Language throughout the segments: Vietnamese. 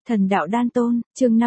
Thần đạo đan tôn, chương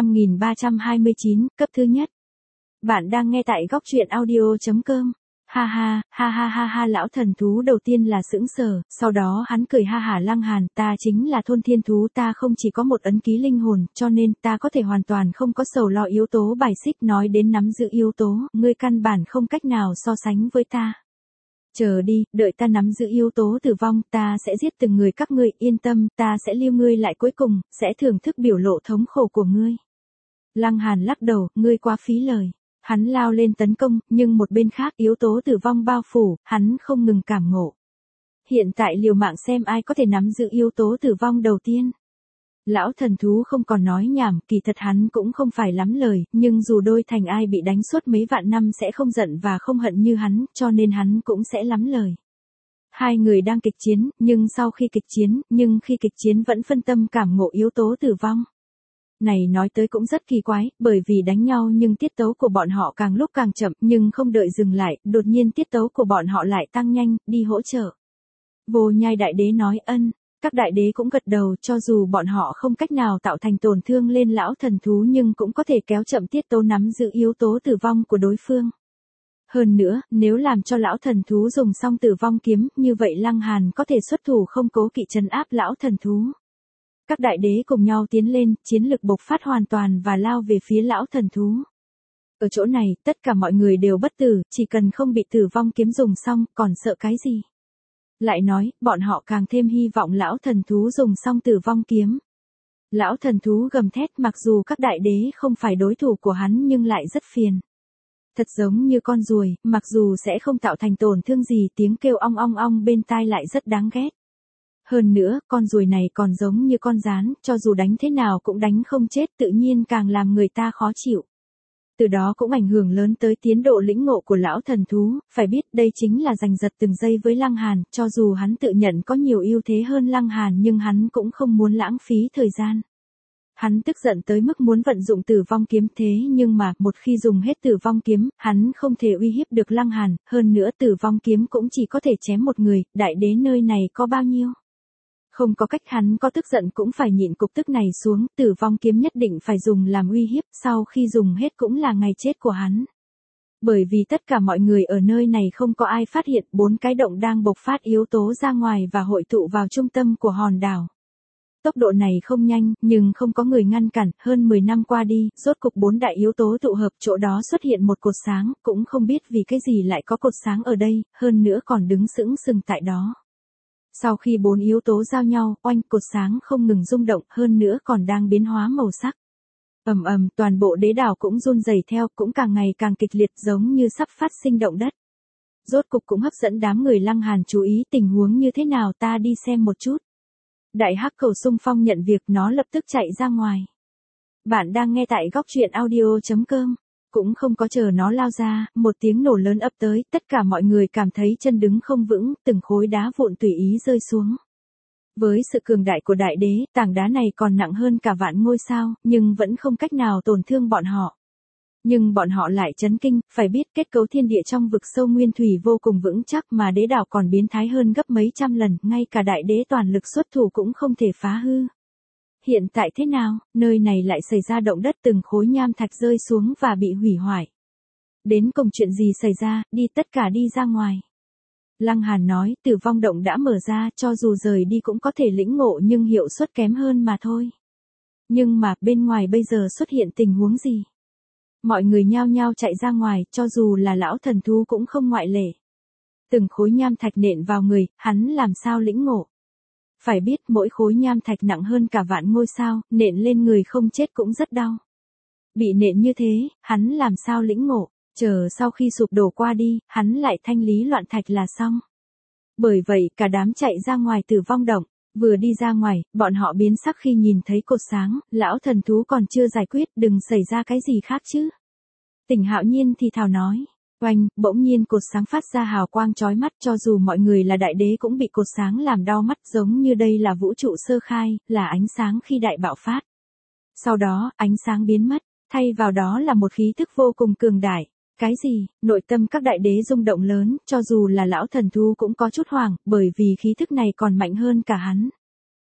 5329, cấp thứ nhất. Bạn đang nghe tại góc truyện audio.com. Ha ha, ha ha ha ha, lão thần thú đầu tiên là sững sờ, sau đó hắn cười ha hả. Lăng Hàn, ta chính là thôn thiên thú, ta không chỉ có một ấn ký linh hồn, cho nên ta có thể hoàn toàn không có sầu lo yếu tố bài xích. Nói đến nắm giữ yếu tố, ngươi căn bản không cách nào so sánh với ta. Chờ đi, đợi ta nắm giữ yếu tố tử vong, ta sẽ giết từng người các ngươi, yên tâm, ta sẽ lưu ngươi lại, cuối cùng, sẽ thưởng thức biểu lộ thống khổ của ngươi. Lăng Hàn lắc đầu, ngươi quá phí lời. Hắn lao lên tấn công, nhưng một bên khác yếu tố tử vong bao phủ, hắn không ngừng cảm ngộ. Hiện tại liều mạng xem ai có thể nắm giữ yếu tố tử vong đầu tiên. Lão thần thú không còn nói nhảm, kỳ thật hắn cũng không phải lắm lời, nhưng dù đôi thành ai bị đánh suốt mấy vạn năm sẽ không giận và không hận như hắn, cho nên hắn cũng sẽ lắm lời. Hai người đang kịch chiến, nhưng khi kịch chiến vẫn phân tâm cảm ngộ yếu tố tử vong. Này nói tới cũng rất kỳ quái, bởi vì đánh nhau nhưng tiết tấu của bọn họ càng lúc càng chậm, nhưng không đợi dừng lại, đột nhiên tiết tấu của bọn họ lại tăng nhanh, đi hỗ trợ. Vô Nhai Đại Đế nói ân. Các đại đế cũng gật đầu, cho dù bọn họ không cách nào tạo thành tổn thương lên lão thần thú nhưng cũng có thể kéo chậm tiết tấu nắm giữ yếu tố tử vong của đối phương. Hơn nữa, nếu làm cho lão thần thú dùng xong tử vong kiếm, như vậy Lăng Hàn có thể xuất thủ không cố kỵ trấn áp lão thần thú. Các đại đế cùng nhau tiến lên, chiến lực bộc phát hoàn toàn và lao về phía lão thần thú. Ở chỗ này, tất cả mọi người đều bất tử, chỉ cần không bị tử vong kiếm dùng xong, còn sợ cái gì? Lại nói, bọn họ càng thêm hy vọng lão thần thú dùng xong tử vong kiếm. Lão thần thú gầm thét, mặc dù các đại đế không phải đối thủ của hắn nhưng lại rất phiền. Thật giống như con ruồi, mặc dù sẽ không tạo thành tổn thương gì, tiếng kêu ong ong ong bên tai lại rất đáng ghét. Hơn nữa, con ruồi này còn giống như con gián, cho dù đánh thế nào cũng đánh không chết, tự nhiên càng làm người ta khó chịu. Từ đó cũng ảnh hưởng lớn tới tiến độ lĩnh ngộ của lão thần thú, phải biết đây chính là giành giật từng giây với Lăng Hàn, cho dù hắn tự nhận có nhiều ưu thế hơn Lăng Hàn nhưng hắn cũng không muốn lãng phí thời gian. Hắn tức giận tới mức muốn vận dụng tử vong kiếm, thế nhưng mà, một khi dùng hết tử vong kiếm, hắn không thể uy hiếp được Lăng Hàn, hơn nữa tử vong kiếm cũng chỉ có thể chém một người, đại đế nơi này có bao nhiêu? Không có cách, hắn có tức giận cũng phải nhịn cục tức này xuống, tử vong kiếm nhất định phải dùng làm uy hiếp, sau khi dùng hết cũng là ngày chết của hắn. Bởi vì tất cả mọi người ở nơi này không có ai phát hiện 4 cái động đang bộc phát yếu tố ra ngoài và hội tụ vào trung tâm của hòn đảo. Tốc độ này không nhanh, nhưng không có người ngăn cản, hơn 10 năm qua đi, rốt cục 4 đại yếu tố tụ hợp, chỗ đó xuất hiện một cột sáng, cũng không biết vì cái gì lại có cột sáng ở đây, hơn nữa còn đứng sững sừng tại đó. Sau khi 4 yếu tố giao nhau, oanh, cột sáng không ngừng rung động, hơn nữa còn đang biến hóa màu sắc. Ầm ầm, toàn bộ đế đảo cũng run rẩy theo, cũng càng ngày càng kịch liệt, giống như sắp phát sinh động đất. Rốt cục cũng hấp dẫn đám người Lăng Hàn chú ý, tình huống như thế nào, ta đi xem một chút. Đại hắc cầu xung phong nhận việc, nó lập tức chạy ra ngoài. Bạn đang nghe tại góc truyện audio.com. Cũng không có chờ nó lao ra, một tiếng nổ lớn ập tới, tất cả mọi người cảm thấy chân đứng không vững, từng khối đá vụn tùy ý rơi xuống. Với sự cường đại của đại đế, tảng đá này còn nặng hơn cả vạn ngôi sao, nhưng vẫn không cách nào tổn thương bọn họ. Nhưng bọn họ lại chấn kinh, phải biết kết cấu thiên địa trong vực sâu nguyên thủy vô cùng vững chắc mà đế đảo còn biến thái hơn gấp mấy trăm lần, ngay cả đại đế toàn lực xuất thủ cũng không thể phá hư. Hiện tại thế nào, nơi này lại xảy ra động đất, từng khối nham thạch rơi xuống và bị hủy hoại. Đến cùng chuyện gì xảy ra, đi tất cả đi ra ngoài. Lăng Hàn nói, tử vong động đã mở ra, cho dù rời đi cũng có thể lĩnh ngộ nhưng hiệu suất kém hơn mà thôi. Nhưng mà, bên ngoài bây giờ xuất hiện tình huống gì? Mọi người nhao nhao chạy ra ngoài, cho dù là lão thần thú cũng không ngoại lệ. Từng khối nham thạch nện vào người, hắn làm sao lĩnh ngộ? Phải biết mỗi khối nham thạch nặng hơn cả vạn ngôi sao, nện lên người không chết cũng rất đau. Bị nện như thế, hắn làm sao lĩnh ngộ, chờ sau khi sụp đổ qua đi, hắn lại thanh lý loạn thạch là xong. Bởi vậy cả đám chạy ra ngoài tử vong động, vừa đi ra ngoài, bọn họ biến sắc khi nhìn thấy cột sáng, lão thần thú còn chưa giải quyết, đừng xảy ra cái gì khác chứ. Tỉnh Hạo Nhiên thì thào nói. Oanh, bỗng nhiên cột sáng phát ra hào quang chói mắt, cho dù mọi người là đại đế cũng bị cột sáng làm đau mắt, giống như đây là vũ trụ sơ khai, là ánh sáng khi đại bạo phát. Sau đó, ánh sáng biến mất, thay vào đó là một khí thức vô cùng cường đại. Cái gì? Nội tâm các đại đế rung động lớn, cho dù là lão thần thú cũng có chút hoảng, bởi vì khí thức này còn mạnh hơn cả hắn.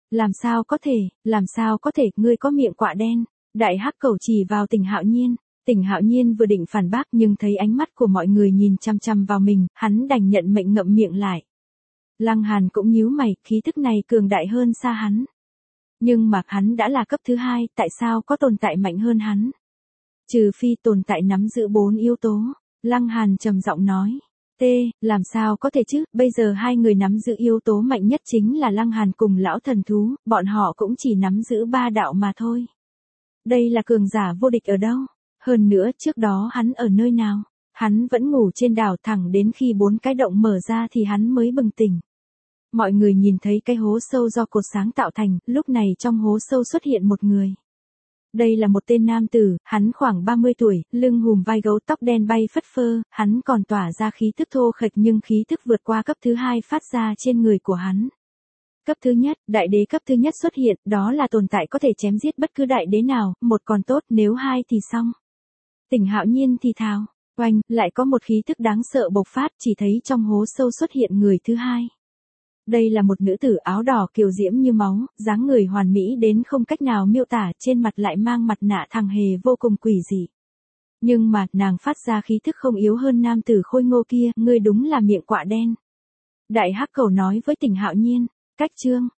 Làm sao có thể, ngươi có miệng quạ đen. Đại hắc cẩu chỉ vào Tỉnh Hạo Nhiên. Tỉnh Hạo Nhiên vừa định phản bác nhưng thấy ánh mắt của mọi người nhìn chăm chăm vào mình, hắn đành nhận mệnh ngậm miệng lại. Lăng Hàn cũng nhíu mày, khí thức này cường đại hơn xa hắn. Nhưng mà hắn đã là cấp thứ 2, tại sao có tồn tại mạnh hơn hắn? Trừ phi tồn tại nắm giữ 4 yếu tố. Lăng Hàn trầm giọng nói. Làm sao có thể chứ, bây giờ hai người nắm giữ yếu tố mạnh nhất chính là Lăng Hàn cùng lão thần thú, bọn họ cũng chỉ nắm giữ 3 đạo mà thôi. Đây là cường giả vô địch ở đâu? Hơn nữa trước đó hắn ở nơi nào? Hắn vẫn ngủ trên đảo thẳng đến khi 4 cái động mở ra thì hắn mới bừng tỉnh. Mọi người nhìn thấy cái hố sâu do cột sáng tạo thành, lúc này trong hố sâu xuất hiện một người. Đây là một tên nam tử, hắn khoảng 30 tuổi, lưng hùm vai gấu, tóc đen bay phất phơ, hắn còn tỏa ra khí thức thô khệch nhưng khí thức vượt qua cấp thứ 2 phát ra trên người của hắn. Cấp thứ nhất, đại đế cấp thứ nhất xuất hiện, đó là tồn tại có thể chém giết bất cứ đại đế nào, một còn tốt, nếu hai thì xong. Tỉnh Hạo Nhiên thì thào, oanh, lại có một khí thức đáng sợ bộc phát, chỉ thấy trong hố sâu xuất hiện người thứ 2. Đây là một nữ tử áo đỏ kiều diễm như máu, dáng người hoàn mỹ đến không cách nào miêu tả, trên mặt lại mang mặt nạ thằng hề vô cùng quỷ dị. Nhưng mà, nàng phát ra khí thức không yếu hơn nam tử khôi ngô kia, ngươi đúng là miệng quạ đen. Đại hắc cẩu nói với Tỉnh Hạo Nhiên, cách chương.